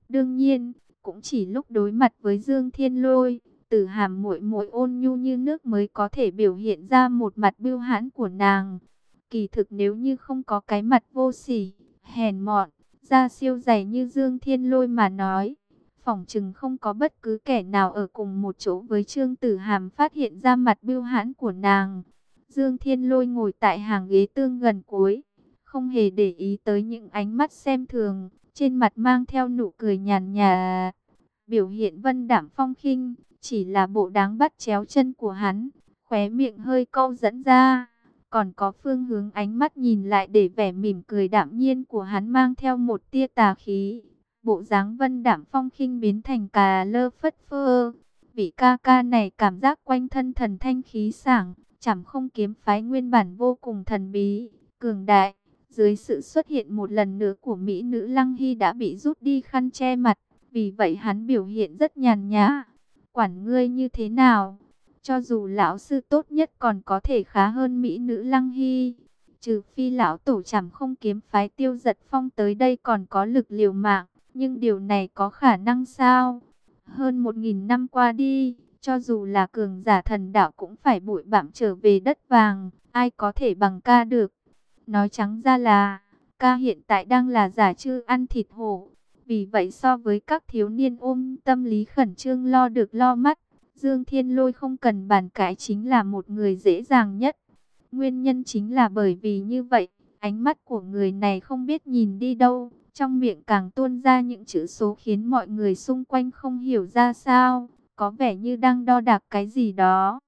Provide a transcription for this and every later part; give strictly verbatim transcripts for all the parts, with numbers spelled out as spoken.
Đương nhiên, cũng chỉ lúc đối mặt với Dương Thiên Lôi, Tử Hàm muội muội ôn nhu như nước mới có thể biểu hiện ra một mặt bưu hãn của nàng. Kỳ thực nếu như không có cái mặt vô sỉ, hèn mọn, da siêu dày như Dương Thiên Lôi mà nói, phỏng chừng không có bất cứ kẻ nào ở cùng một chỗ với Trương Tử Hàm phát hiện ra mặt bưu hãn của nàng. Dương Thiên Lôi ngồi tại hàng ghế tương gần cuối, không hề để ý tới những ánh mắt xem thường, trên mặt mang theo nụ cười nhàn nhạt, biểu hiện vân đạm phong khinh, chỉ là bộ đáng bắt chéo chân của hắn, khóe miệng hơi câu dẫn ra, còn có phương hướng ánh mắt nhìn lại để vẻ mỉm cười đạm nhiên của hắn mang theo một tia tà khí. Bộ dáng vân đạm phong khinh biến thành cà lơ phất phơ. Vị ca ca này cảm giác quanh thân thần thanh khí sảng, chẳng không kiếm phái nguyên bản vô cùng thần bí, cường đại. Dưới sự xuất hiện một lần nữa của mỹ nữ Lăng Hy đã bị rút đi khăn che mặt, vì vậy hắn biểu hiện rất nhàn nhã. Quản ngươi như thế nào? Cho dù lão sư tốt nhất còn có thể khá hơn mỹ nữ Lăng Hy. Trừ phi lão tổ chẳng không kiếm phái Tiêu Giật Phong tới đây còn có lực liều mạng. Nhưng điều này có khả năng sao? Hơn một nghìn năm qua đi, cho dù là cường giả thần đạo cũng phải bụi bặm trở về đất vàng. Ai có thể bằng ca được? Nói trắng ra là, ca hiện tại đang là giả trư ăn thịt hổ. Vì vậy so với các thiếu niên ôm tâm lý khẩn trương lo được lo mắt, Dương Thiên Lôi không cần bàn cãi chính là một người dễ dàng nhất. Nguyên nhân chính là bởi vì như vậy, ánh mắt của người này không biết nhìn đi đâu, trong miệng càng tuôn ra những chữ số khiến mọi người xung quanh không hiểu ra sao, có vẻ như đang đo đạc cái gì đó.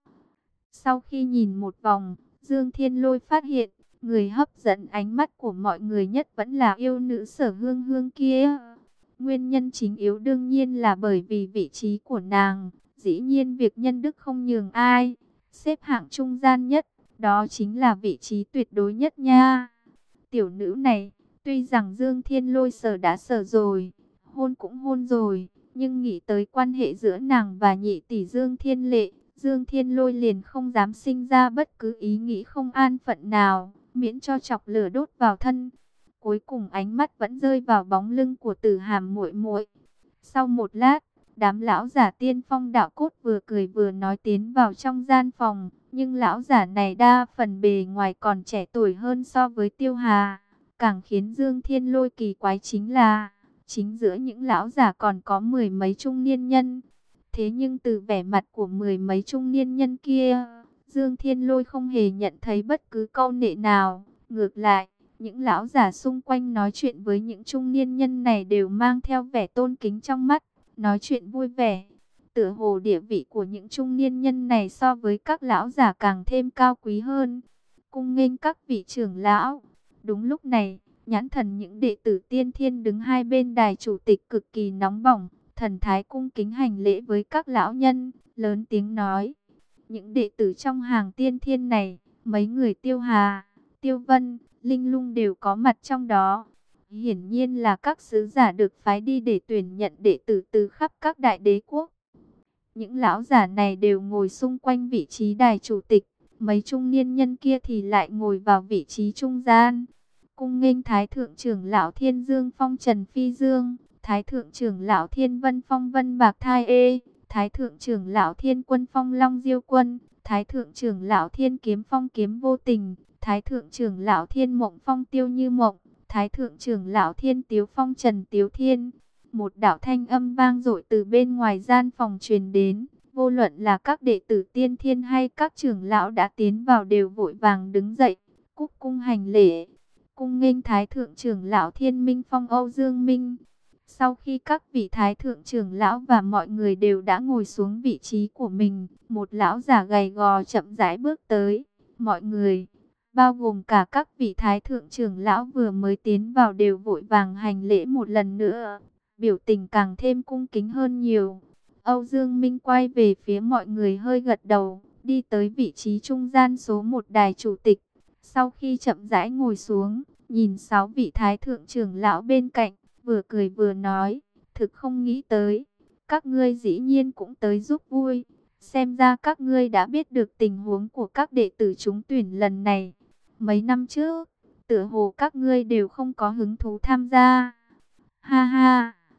Sau khi nhìn một vòng, Dương Thiên Lôi phát hiện, người hấp dẫn ánh mắt của mọi người nhất vẫn là yêu nữ Sở Hương Hương kia. Nguyên nhân chính yếu đương nhiên là bởi vì vị trí của nàng. Dĩ nhiên việc nhân đức không nhường ai, xếp hạng trung gian nhất, đó chính là vị trí tuyệt đối nhất nha. Tiểu nữ này, tuy rằng Dương Thiên Lôi sở đã sở rồi, hôn cũng hôn rồi, nhưng nghĩ tới quan hệ giữa nàng và nhị tỷ Dương Thiên Lệ, Dương Thiên Lôi liền không dám sinh ra bất cứ ý nghĩ không an phận nào, miễn cho chọc lửa đốt vào thân. Cuối cùng ánh mắt vẫn rơi vào bóng lưng của Tử Hàm muội muội. Sau một lát, đám lão giả tiên phong đạo cốt vừa cười vừa nói tiến vào trong gian phòng, nhưng lão giả này đa phần bề ngoài còn trẻ tuổi hơn so với Tiêu Hà. Càng khiến Dương Thiên Lôi kỳ quái chính là, chính giữa những lão giả còn có mười mấy trung niên nhân. Thế nhưng từ vẻ mặt của mười mấy trung niên nhân kia, Dương Thiên Lôi không hề nhận thấy bất cứ câu nệ nào. Ngược lại, những lão giả xung quanh nói chuyện với những trung niên nhân này đều mang theo vẻ tôn kính trong mắt, nói chuyện vui vẻ. Tựa hồ địa vị của những trung niên nhân này so với các lão giả càng thêm cao quý hơn. Cung nghênh các vị trưởng lão. Đúng lúc này, nhãn thần những đệ tử tiên thiên đứng hai bên đài chủ tịch cực kỳ nóng bỏng, thần thái cung kính hành lễ với các lão nhân, lớn tiếng nói. Những đệ tử trong hàng tiên thiên này, mấy người Tiêu Hà, Tiêu Vân, Linh Lung đều có mặt trong đó. Hiển nhiên là các sứ giả được phái đi để tuyển nhận đệ tử từ khắp các đại đế quốc. Những lão giả này đều ngồi xung quanh vị trí đài chủ tịch, mấy trung niên nhân kia thì lại ngồi vào vị trí trung gian. Cung nghênh Thái Thượng trưởng lão Thiên Dương Phong Trần Phi Dương, Thái Thượng trưởng lão Thiên Vân Phong Vân Bạc Thai Ê, Thái Thượng trưởng lão Thiên Quân Phong Long Diêu Quân, Thái Thượng trưởng lão Thiên Kiếm Phong Kiếm Vô Tình, Thái Thượng trưởng lão Thiên Mộng Phong Tiêu Như Mộng, Thái Thượng trưởng lão Thiên Tiếu Phong Trần Tiếu Thiên. Một đạo thanh âm vang dội từ bên ngoài gian phòng truyền đến, vô luận là các đệ tử tiên thiên hay các trưởng lão đã tiến vào đều vội vàng đứng dậy, cúc cung hành lễ, cung nghênh Thái Thượng trưởng lão Thiên Minh Phong Âu Dương Minh. Sau khi các vị Thái Thượng trưởng lão và mọi người đều đã ngồi xuống vị trí của mình, một lão giả gầy gò chậm rãi bước tới. Mọi người, bao gồm cả các vị Thái Thượng trưởng lão vừa mới tiến vào đều vội vàng hành lễ một lần nữa, biểu tình càng thêm cung kính hơn nhiều. Âu Dương Minh quay về phía mọi người hơi gật đầu, đi tới vị trí trung gian số một đài chủ tịch. Sau khi chậm rãi ngồi xuống, nhìn sáu vị Thái Thượng trưởng lão bên cạnh, vừa cười vừa nói, thực không nghĩ tới, các ngươi dĩ nhiên cũng tới giúp vui. Xem ra các ngươi đã biết được tình huống của các đệ tử trúng tuyển lần này. Mấy năm trước, tựa hồ các ngươi đều không có hứng thú tham gia. Ha ha,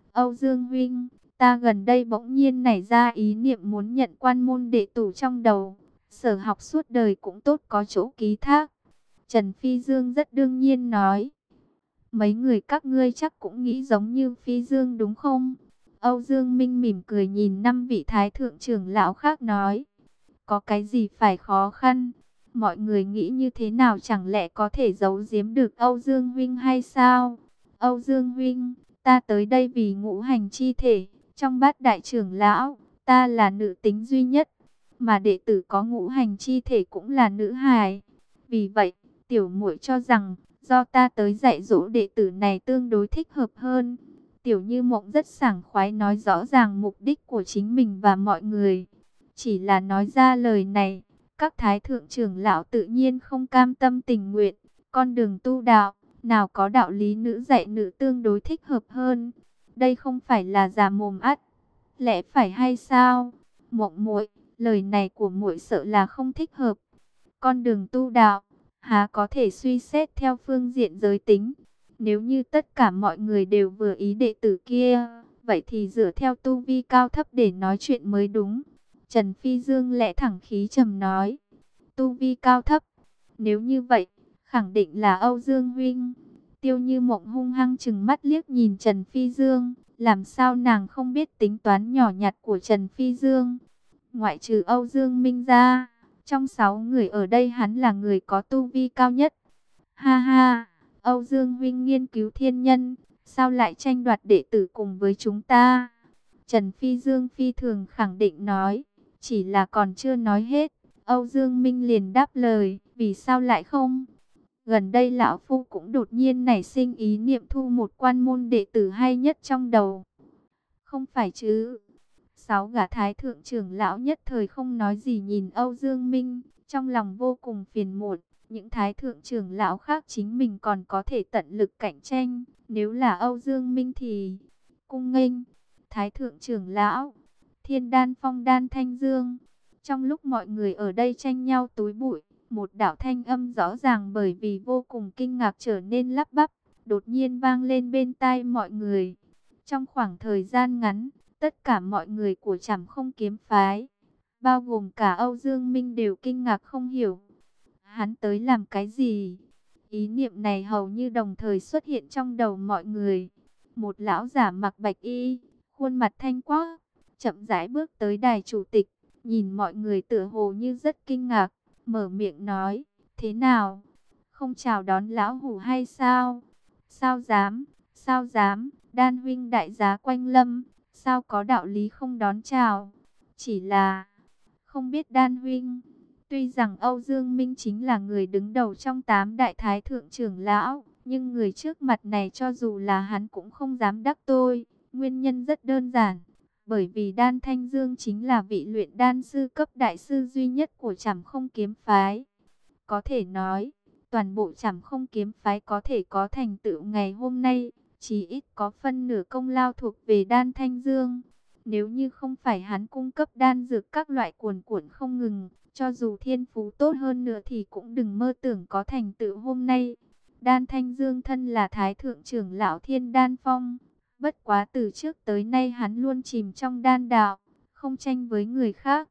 Âu Dương huynh, ta gần đây bỗng nhiên nảy ra ý niệm muốn nhận quan môn đệ tử trong đầu. Sở học suốt đời cũng tốt có chỗ ký thác. Trần Phi Dương rất đương nhiên nói. Mấy người các ngươi chắc cũng nghĩ giống như Phi Dương đúng không? Âu Dương Minh mỉm cười nhìn năm vị thái thượng trưởng lão khác nói. Có cái gì phải khó khăn? Mọi người nghĩ như thế nào chẳng lẽ có thể giấu giếm được Âu Dương huynh hay sao? Âu Dương huynh, ta tới đây vì ngũ hành chi thể. Trong bát đại trưởng lão, ta là nữ tính duy nhất. Mà đệ tử có ngũ hành chi thể cũng là nữ hài. Vì vậy, tiểu muội cho rằng do ta tới dạy dỗ đệ tử này tương đối thích hợp hơn. Tiểu Như Mộng rất sảng khoái nói rõ ràng mục đích của chính mình và mọi người. Chỉ là nói ra lời này, các thái thượng trưởng lão tự nhiên không cam tâm tình nguyện. Con đường tu đạo, nào có đạo lý nữ dạy nữ tương đối thích hợp hơn. Đây không phải là giả mồm ắt, lẽ phải hay sao? Mộng muội, lời này của muội sợ là không thích hợp. Con đường tu đạo, há có thể suy xét theo phương diện giới tính. Nếu như tất cả mọi người đều vừa ý đệ tử kia, vậy thì dựa theo tu vi cao thấp để nói chuyện mới đúng. Trần Phi Dương lẽ thẳng khí trầm nói. Tu vi cao thấp, nếu như vậy, khẳng định là Âu Dương huynh. Tiêu Như Mộng hung hăng chừng mắt liếc nhìn Trần Phi Dương. Làm sao nàng không biết tính toán nhỏ nhặt của Trần Phi Dương. Ngoại trừ Âu Dương Minh ra, trong sáu người ở đây hắn là người có tu vi cao nhất. Ha ha, Âu Dương huynh nghiên cứu thiên nhân, sao lại tranh đoạt đệ tử cùng với chúng ta? Trần Phi Dương phi thường khẳng định nói, chỉ là còn chưa nói hết. Âu Dương Minh liền đáp lời, vì sao lại không? Gần đây lão phu cũng đột nhiên nảy sinh ý niệm thu một quan môn đệ tử hay nhất trong đầu. Không phải chứ? Sáu gã thái thượng trưởng lão nhất thời không nói gì nhìn Âu Dương Minh, trong lòng vô cùng phiền muộn. Những thái thượng trưởng lão khác chính mình còn có thể tận lực cạnh tranh, nếu là Âu Dương Minh thì cung nghênh. Thái thượng trưởng lão, Thiên Đan Phong Đan Thanh Dương. Trong lúc mọi người ở đây tranh nhau túi bụi, một đạo thanh âm rõ ràng bởi vì vô cùng kinh ngạc trở nên lắp bắp, đột nhiên vang lên bên tai mọi người. Trong khoảng thời gian ngắn, tất cả mọi người của Trảm Không Kiếm phái, bao gồm cả Âu Dương Minh đều kinh ngạc không hiểu. Hắn tới làm cái gì? Ý niệm này hầu như đồng thời xuất hiện trong đầu mọi người. Một lão giả mặc bạch y, khuôn mặt thanh quắc, chậm rãi bước tới đài chủ tịch, nhìn mọi người tựa hồ như rất kinh ngạc, mở miệng nói, thế nào? Không chào đón lão hủ hay sao? Sao dám, sao dám, Đan huynh đại giá quanh lâm, sao có đạo lý không đón chào? Chỉ là, không biết Đan huynh, tuy rằng Âu Dương Minh chính là người đứng đầu trong tám đại thái thượng trưởng lão, nhưng người trước mặt này cho dù là hắn cũng không dám đắc tội. Nguyên nhân rất đơn giản, bởi vì Đan Thanh Dương chính là vị luyện đan sư cấp đại sư duy nhất của Trảm Không Kiếm phái. Có thể nói, toàn bộ Trảm Không Kiếm phái có thể có thành tựu ngày hôm nay, chỉ ít có phân nửa công lao thuộc về Đan Thanh Dương. Nếu như không phải hắn cung cấp đan dược các loại cuồn cuộn không ngừng, cho dù thiên phú tốt hơn nữa thì cũng đừng mơ tưởng có thành tựu hôm nay. Đan Thanh Dương thân là thái thượng trưởng lão Thiên Đan Phong, bất quá từ trước tới nay hắn luôn chìm trong đan đạo, không tranh với người khác.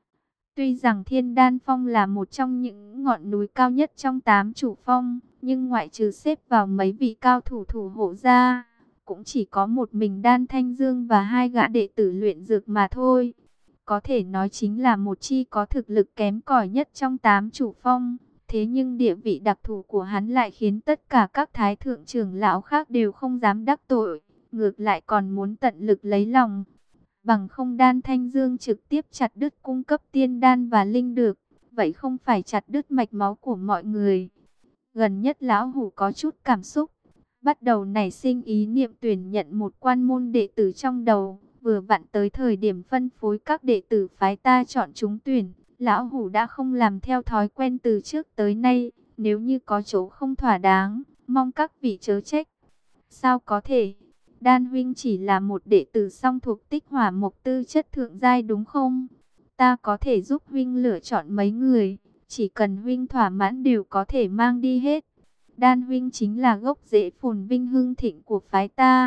Tuy rằng Thiên Đan Phong là một trong những ngọn núi cao nhất trong tám chủ phong, nhưng ngoại trừ xếp vào mấy vị cao thủ thủ hộ ra, cũng chỉ có một mình Đan Thanh Dương và hai gã đệ tử luyện dược mà thôi. Có thể nói chính là một chi có thực lực kém cỏi nhất trong tám chủ phong. Thế nhưng địa vị đặc thù của hắn lại khiến tất cả các thái thượng trưởng lão khác đều không dám đắc tội, ngược lại còn muốn tận lực lấy lòng. Bằng không Đan Thanh Dương trực tiếp chặt đứt cung cấp tiên đan và linh dược, vậy không phải chặt đứt mạch máu của mọi người. Gần nhất lão hủ có chút cảm xúc, bắt đầu nảy sinh ý niệm tuyển nhận một quan môn đệ tử trong đầu, vừa vặn tới thời điểm phân phối các đệ tử phái ta chọn chúng tuyển. Lão hủ đã không làm theo thói quen từ trước tới nay, nếu như có chỗ không thỏa đáng, mong các vị chớ trách. Sao có thể? Đan huynh chỉ là một đệ tử song thuộc tích hỏa mộc tư chất thượng giai đúng không? Ta có thể giúp huynh lựa chọn mấy người, chỉ cần huynh thỏa mãn đều có thể mang đi hết. Đan huynh chính là gốc rễ phồn vinh hưng thịnh của phái ta,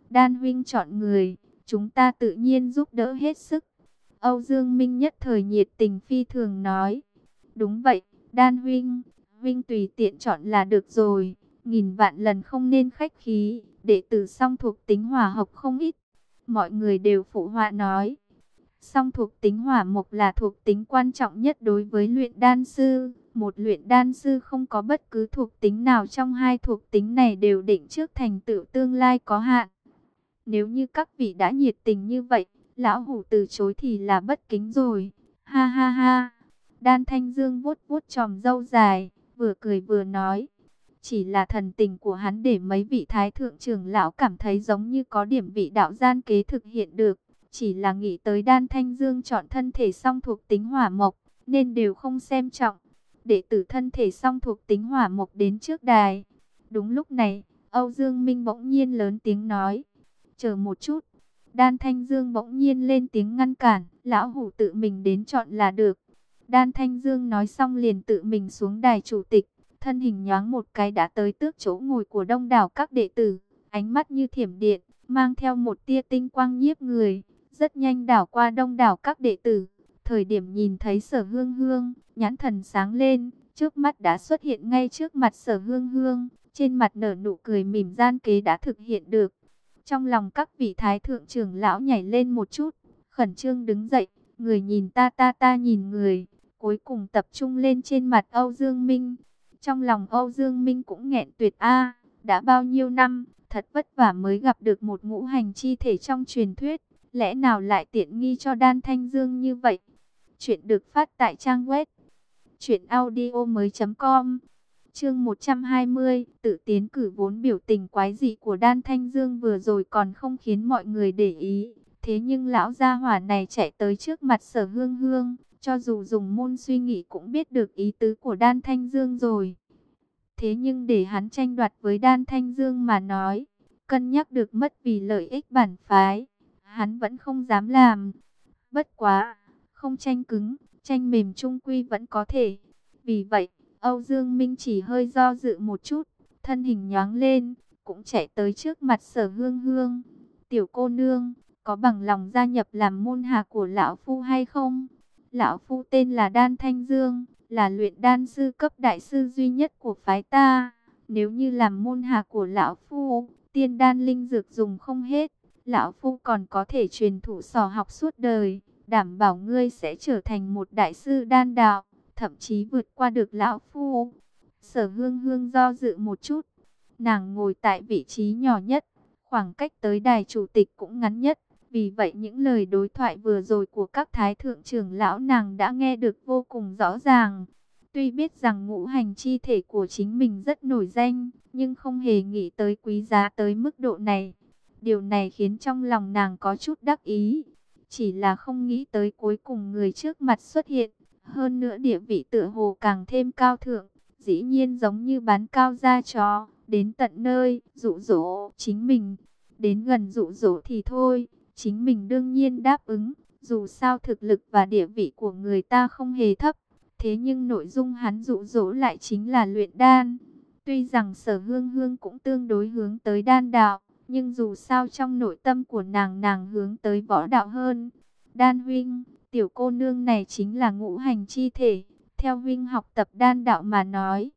Đan huynh chọn người, chúng ta tự nhiên giúp đỡ hết sức. Âu Dương Minh nhất thời nhiệt tình phi thường nói. Đúng vậy, Đan huynh, huynh tùy tiện chọn là được rồi. Nghìn vạn lần không nên khách khí, đệ tử song thuộc tính hỏa học không ít. Mọi người đều phụ họa nói. Song thuộc tính hỏa mộc là thuộc tính quan trọng nhất đối với luyện đan sư. Một luyện đan sư không có bất cứ thuộc tính nào trong hai thuộc tính này đều định trước thành tựu tương lai có hạn. Nếu như các vị đã nhiệt tình như vậy, lão hủ từ chối thì là bất kính rồi. Ha ha ha. Đan Thanh Dương vuốt vuốt chòm râu dài, vừa cười vừa nói. Chỉ là thần tình của hắn để mấy vị thái thượng trưởng lão cảm thấy giống như có điểm vị đạo gian kế thực hiện được. Chỉ là nghĩ tới Đan Thanh Dương chọn thân thể song thuộc tính hỏa mộc, nên đều không xem trọng. Đệ tử thân thể song thuộc tính hỏa mộc đến trước đài. Đúng lúc này, Âu Dương Minh bỗng nhiên lớn tiếng nói. Chờ một chút. Đan Thanh Dương bỗng nhiên lên tiếng ngăn cản. Lão hủ tự mình đến chọn là được. Đan Thanh Dương nói xong liền tự mình xuống đài chủ tịch. Thân hình nhoáng một cái đã tới tước chỗ ngồi của đông đảo các đệ tử. Ánh mắt như thiểm điện, mang theo một tia tinh quang nhiếp người. Rất nhanh đảo qua đông đảo các đệ tử. Thời điểm nhìn thấy Sở Hương Hương, nhãn thần sáng lên. Trước mắt đã xuất hiện ngay trước mặt Sở Hương Hương. Trên mặt nở nụ cười mỉm, gian kế đã thực hiện được. Trong lòng các vị thái thượng trưởng lão nhảy lên một chút. Khẩn trương đứng dậy. Người nhìn ta ta ta nhìn người. Cuối cùng tập trung lên trên mặt Âu Dương Minh. Trong lòng Âu Dương Minh cũng nghẹn tuyệt a, đã bao nhiêu năm, thật vất vả mới gặp được một ngũ hành chi thể trong truyền thuyết, lẽ nào lại tiện nghi cho Đan Thanh Dương như vậy? Chuyện được phát tại trang web truyện audio mới chấm com. Chương một trăm hai mươi, tự tiến cử. Vốn biểu tình quái dị của Đan Thanh Dương vừa rồi còn không khiến mọi người để ý, thế nhưng lão gia hỏa này chạy tới trước mặt Sở Hương Hương, cho dù dùng môn suy nghĩ cũng biết được ý tứ của Đan Thanh Dương rồi. Thế nhưng để hắn tranh đoạt với Đan Thanh Dương mà nói, cân nhắc được mất vì lợi ích bản phái, hắn vẫn không dám làm. Bất quá, không tranh cứng, tranh mềm chung quy vẫn có thể. Vì vậy, Âu Dương Minh chỉ hơi do dự một chút, thân hình nhoáng lên, cũng chạy tới trước mặt Sở Hương Hương. Tiểu cô nương, có bằng lòng gia nhập làm môn hạ của lão phu hay không? Lão phu tên là Đan Thanh Dương, là luyện đan sư cấp đại sư duy nhất của phái ta. Nếu như làm môn hạ của lão phu, tiên đan linh dược dùng không hết. Lão phu còn có thể truyền thụ sò học suốt đời, đảm bảo ngươi sẽ trở thành một đại sư đan đạo, thậm chí vượt qua được lão phu. Sở Hương Hương do dự một chút, nàng ngồi tại vị trí nhỏ nhất, khoảng cách tới đài chủ tịch cũng ngắn nhất. Vì vậy những lời đối thoại vừa rồi của các thái thượng trưởng lão nàng đã nghe được vô cùng rõ ràng. Tuy biết rằng ngũ hành chi thể của chính mình rất nổi danh, nhưng không hề nghĩ tới quý giá tới mức độ này. Điều này khiến trong lòng nàng có chút đắc ý. Chỉ là không nghĩ tới cuối cùng người trước mặt xuất hiện. Hơn nữa địa vị tựa hồ càng thêm cao thượng. Dĩ nhiên giống như bán cao da chó, đến tận nơi, dụ dỗ chính mình. Đến gần dụ dỗ thì thôi. Chính mình đương nhiên đáp ứng, dù sao thực lực và địa vị của người ta không hề thấp. Thế nhưng nội dung hắn dụ dỗ lại chính là luyện đan. Tuy rằng Sở Hương Hương cũng tương đối hướng tới đan đạo, nhưng dù sao trong nội tâm của nàng nàng hướng tới võ đạo hơn. Đan huynh, tiểu cô nương này chính là ngũ hành chi thể, theo huynh học tập đan đạo mà nói.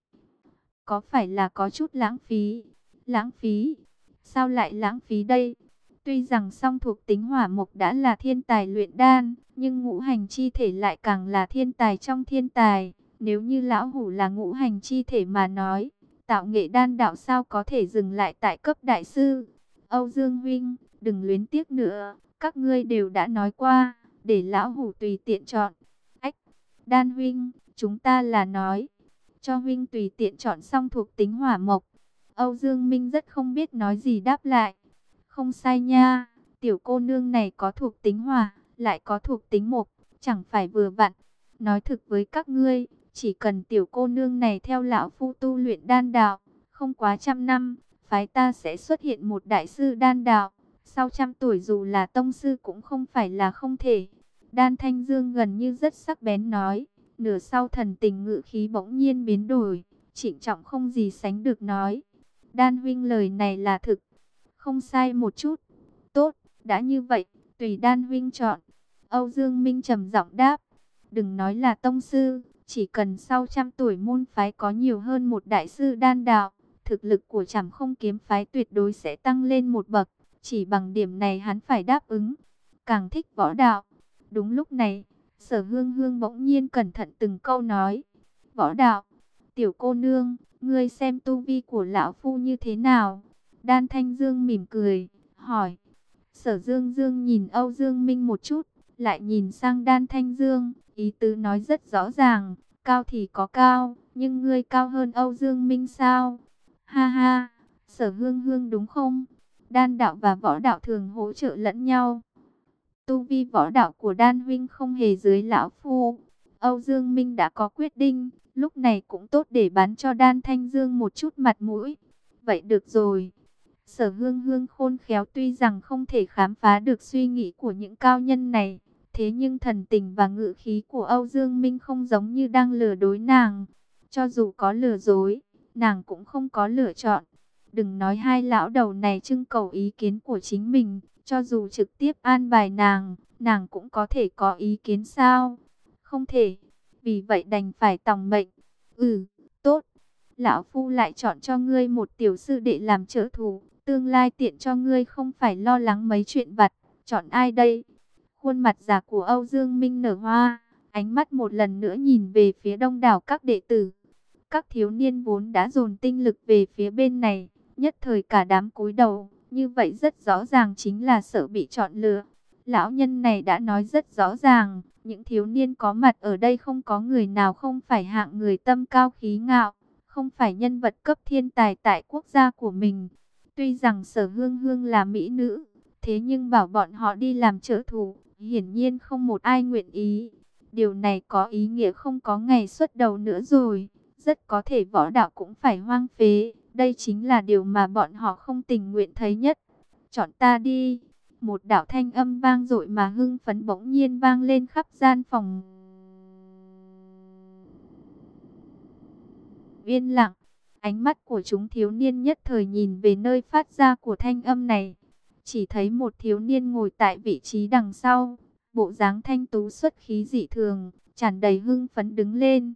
Có phải là có chút lãng phí? Lãng phí? Sao lại lãng phí đây? Tuy rằng song thuộc tính hỏa mộc đã là thiên tài luyện đan, nhưng ngũ hành chi thể lại càng là thiên tài trong thiên tài. Nếu như lão hủ là ngũ hành chi thể mà nói, tạo nghệ đan đạo sao có thể dừng lại tại cấp đại sư? Âu Dương huynh, đừng luyến tiếc nữa, các ngươi đều đã nói qua, để lão hủ tùy tiện chọn. Ách, Đan huynh, chúng ta là nói, cho huynh tùy tiện chọn song thuộc tính hỏa mộc. Âu Dương Minh rất không biết nói gì đáp lại. Không sai nha, tiểu cô nương này có thuộc tính hỏa, lại có thuộc tính mộc, chẳng phải vừa vặn. Nói thực với các ngươi, chỉ cần tiểu cô nương này theo lão phu tu luyện đan đạo, không quá trăm năm, phái ta sẽ xuất hiện một đại sư đan đạo. Sau trăm tuổi dù là tông sư cũng không phải là không thể. Đan Thanh Dương gần như rất sắc bén nói, nửa sau thần tình ngự khí bỗng nhiên biến đổi, trịnh trọng không gì sánh được nói. Đan huynh lời này là thực. Không sai một chút. Tốt, đã như vậy, tùy Đan huynh chọn. Âu Dương Minh trầm giọng đáp. Đừng nói là tông sư, chỉ cần sau trăm tuổi môn phái có nhiều hơn một đại sư đan đạo, thực lực của Trảm Không kiếm phái tuyệt đối sẽ tăng lên một bậc. Chỉ bằng điểm này hắn phải đáp ứng. Càng thích võ đạo. Đúng lúc này, Sở Hương Hương bỗng nhiên cẩn thận từng câu nói. Võ đạo, tiểu cô nương, ngươi xem tu vi của lão phu như thế nào? Đan Thanh Dương mỉm cười, hỏi. Sở Dương Dương nhìn Âu Dương Minh một chút, lại nhìn sang Đan Thanh Dương, ý tứ nói rất rõ ràng, cao thì có cao, nhưng ngươi cao hơn Âu Dương Minh sao? Ha ha, Sở Hương Hương đúng không? Đan đạo và võ đạo thường hỗ trợ lẫn nhau. Tu vi võ đạo của Đan huynh không hề dưới lão phu. Âu Dương Minh đã có quyết định, lúc này cũng tốt để bán cho Đan Thanh Dương một chút mặt mũi. Vậy được rồi. Sở Hương Hương khôn khéo tuy rằng không thể khám phá được suy nghĩ của những cao nhân này, thế nhưng thần tình và ngữ khí của Âu Dương Minh không giống như đang lừa dối nàng. Cho dù có lừa dối, nàng cũng không có lựa chọn. Đừng nói hai lão đầu này trưng cầu ý kiến của chính mình, cho dù trực tiếp an bài nàng, nàng cũng có thể có ý kiến sao? Không thể, vì vậy đành phải tòng mệnh. Ừ, tốt, lão phu lại chọn cho ngươi một tiểu sư đệ làm trợ thủ, tương lai tiện cho ngươi không phải lo lắng mấy chuyện vặt. Chọn ai đây? Khuôn mặt già của Âu Dương Minh nở hoa, ánh mắt một lần nữa nhìn về phía đông đảo các đệ tử. Các thiếu niên vốn đã dồn tinh lực về phía bên này, nhất thời cả đám cúi đầu, như vậy rất rõ ràng chính là sợ bị chọn lựa. Lão nhân này đã nói rất rõ ràng, những thiếu niên có mặt ở đây không có người nào không phải hạng người tâm cao khí ngạo, không phải nhân vật cấp thiên tài tại quốc gia của mình. Tuy rằng Sở Hương Hương là mỹ nữ, thế nhưng bảo bọn họ đi làm trợ thủ, hiển nhiên không một ai nguyện ý. Điều này có ý nghĩa không có ngày xuất đầu nữa rồi, rất có thể võ đạo cũng phải hoang phế. Đây chính là điều mà bọn họ không tình nguyện thấy nhất. Chọn ta đi. Một đạo thanh âm vang dội mà hưng phấn bỗng nhiên vang lên khắp gian phòng. Yên lặng, ánh mắt của chúng thiếu niên nhất thời nhìn về nơi phát ra của thanh âm này. Chỉ thấy một thiếu niên ngồi tại vị trí đằng sau, bộ dáng thanh tú xuất khí dị thường, tràn đầy hưng phấn đứng lên.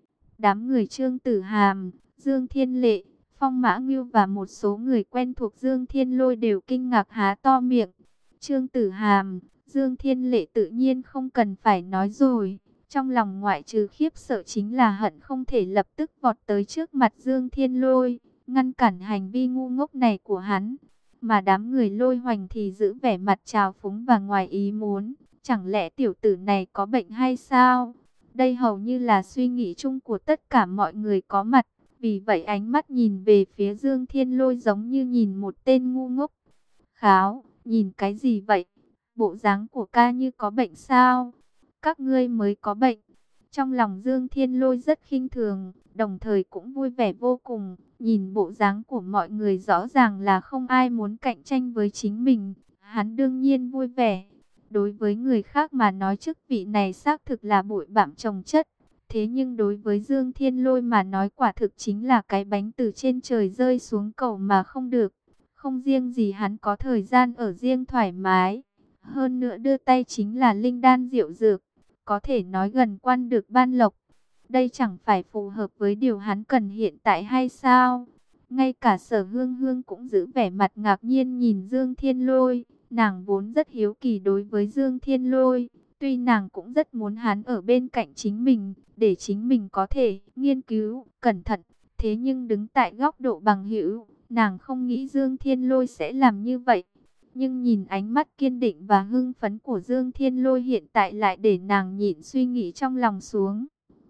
Đám người Trương Tử Hàm, Dương Thiên Lệ, Phong Mã Ngưu và một số người quen thuộc Dương Thiên Lôi đều kinh ngạc há to miệng. Trương Tử Hàm, Dương Thiên Lệ tự nhiên không cần phải nói rồi. Trong lòng ngoại trừ khiếp sợ chính là hận không thể lập tức vọt tới trước mặt Dương Thiên Lôi, ngăn cản hành vi ngu ngốc này của hắn. Mà đám người Lôi Hoành thì giữ vẻ mặt trào phúng và ngoài ý muốn. Chẳng lẽ tiểu tử này có bệnh hay sao? Đây hầu như là suy nghĩ chung của tất cả mọi người có mặt. Vì vậy ánh mắt nhìn về phía Dương Thiên Lôi giống như nhìn một tên ngu ngốc. Kháo, nhìn cái gì vậy? Bộ dáng của ca như có bệnh sao? Các ngươi mới có bệnh. Trong lòng Dương Thiên Lôi rất khinh thường, đồng thời cũng vui vẻ vô cùng. Nhìn bộ dáng của mọi người rõ ràng là không ai muốn cạnh tranh với chính mình. Hắn đương nhiên vui vẻ. Đối với người khác mà nói chức vị này xác thực là bụi bặm chồng chất. Thế nhưng đối với Dương Thiên Lôi mà nói quả thực chính là cái bánh từ trên trời rơi xuống cầu mà không được. Không riêng gì hắn có thời gian ở riêng thoải mái. Hơn nữa đưa tay chính là linh đan diệu dược. Có thể nói gần quan được ban lộc. Đây chẳng phải phù hợp với điều hắn cần hiện tại hay sao? Ngay cả Sở Hương Hương cũng giữ vẻ mặt ngạc nhiên nhìn Dương Thiên Lôi. Nàng vốn rất hiếu kỳ đối với Dương Thiên Lôi. Tuy nàng cũng rất muốn hắn ở bên cạnh chính mình, để chính mình có thể nghiên cứu, cẩn thận. Thế nhưng đứng tại góc độ bằng hữu, nàng không nghĩ Dương Thiên Lôi sẽ làm như vậy. Nhưng nhìn ánh mắt kiên định và hưng phấn của Dương Thiên Lôi hiện tại lại để nàng nhịn suy nghĩ trong lòng xuống.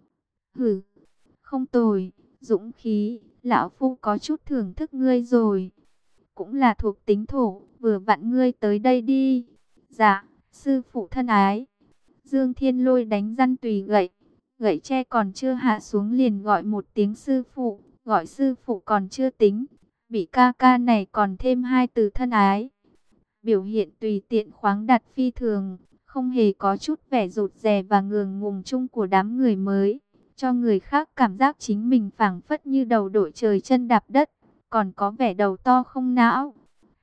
Hừ, không tồi, dũng khí, lão phu có chút thưởng thức ngươi rồi. Cũng là thuộc tính thổ, vừa vặn ngươi tới đây đi. Dạ, sư phụ thân ái. Dương Thiên Lôi đánh răn tùy gậy. Gậy tre còn chưa hạ xuống liền gọi một tiếng sư phụ. Gọi sư phụ còn chưa tính. Bị ca ca này còn thêm hai từ thân ái. Biểu hiện tùy tiện khoáng đạt phi thường. Không hề có chút vẻ rụt rè và ngường ngùng chung của đám người mới. Cho người khác cảm giác chính mình phảng phất như đầu đội trời chân đạp đất. Còn có vẻ đầu to không não.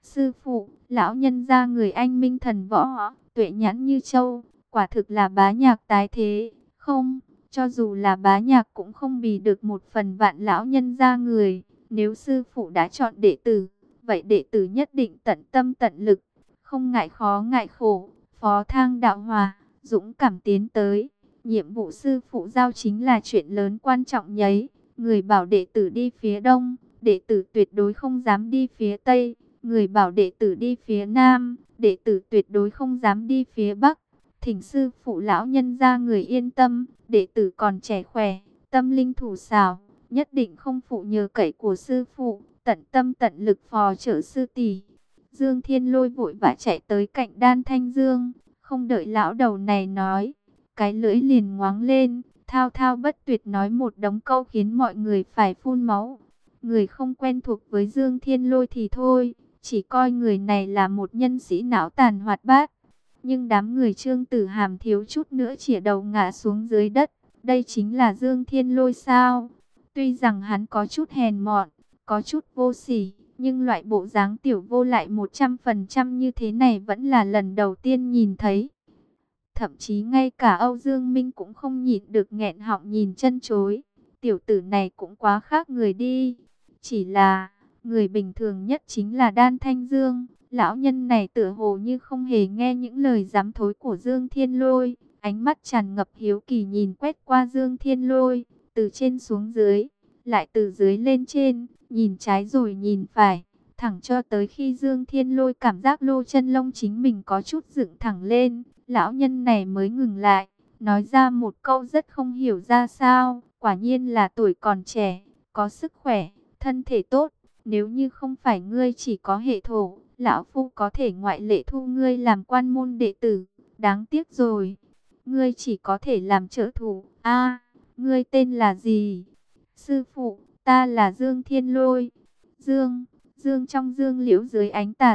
Sư phụ, lão nhân gia người anh minh thần võ, tuệ nhãn như châu, quả thực là bá nhạc tái thế. Không, cho dù là bá nhạc cũng không bì được một phần vạn lão nhân gia người. Nếu sư phụ đã chọn đệ tử, vậy đệ tử nhất định tận tâm tận lực, không ngại khó ngại khổ, phó thang đạo hòa, dũng cảm tiến tới. Nhiệm vụ sư phụ giao chính là chuyện lớn quan trọng nhấy. Người bảo đệ tử đi phía đông, đệ tử tuyệt đối không dám đi phía tây. Người bảo đệ tử đi phía nam, đệ tử tuyệt đối không dám đi phía bắc. Thỉnh sư phụ lão nhân ra người yên tâm, đệ tử còn trẻ khỏe, tâm linh thủ xảo, nhất định không phụ nhờ cậy của sư phụ, tận tâm tận lực phò trợ sư tỷ. Dương Thiên Lôi vội vã chạy tới cạnh Đan Thanh Dương, không đợi lão đầu này nói, cái lưỡi liền ngoáng lên, thao thao bất tuyệt nói một đống câu khiến mọi người phải phun máu. Người không quen thuộc với Dương Thiên Lôi thì thôi, chỉ coi người này là một nhân sĩ não tàn hoạt bát. Nhưng đám người Trương Tử Hàm thiếu chút nữa chĩa đầu ngã xuống dưới đất. Đây chính là Dương Thiên Lôi sao? Tuy rằng hắn có chút hèn mọn, có chút vô sỉ, nhưng loại bộ dáng tiểu vô lại một trăm phần trăm như thế này vẫn là lần đầu tiên nhìn thấy. Thậm chí ngay cả Âu Dương Minh cũng không nhịn được nghẹn họng nhìn chân chối. Tiểu tử này cũng quá khác người đi. Chỉ là, người bình thường nhất chính là Đan Thanh Dương. Lão nhân này tựa hồ như không hề nghe những lời giám thối của Dương Thiên Lôi. Ánh mắt tràn ngập hiếu kỳ nhìn quét qua Dương Thiên Lôi, từ trên xuống dưới, lại từ dưới lên trên, nhìn trái rồi nhìn phải. Thẳng cho tới khi Dương Thiên Lôi cảm giác lô chân lông chính mình có chút dựng thẳng lên, lão nhân này mới ngừng lại, nói ra một câu rất không hiểu ra sao. Quả nhiên là tuổi còn trẻ, có sức khỏe, thân thể tốt. Nếu như không phải ngươi chỉ có hệ thổ, lão phu có thể ngoại lệ thu ngươi làm quan môn đệ tử. Đáng tiếc rồi, ngươi chỉ có thể làm trợ thủ. A, ngươi tên là gì? Sư phụ, ta là Dương Thiên Lôi. Dương, Dương trong dương liễu dưới ánh tà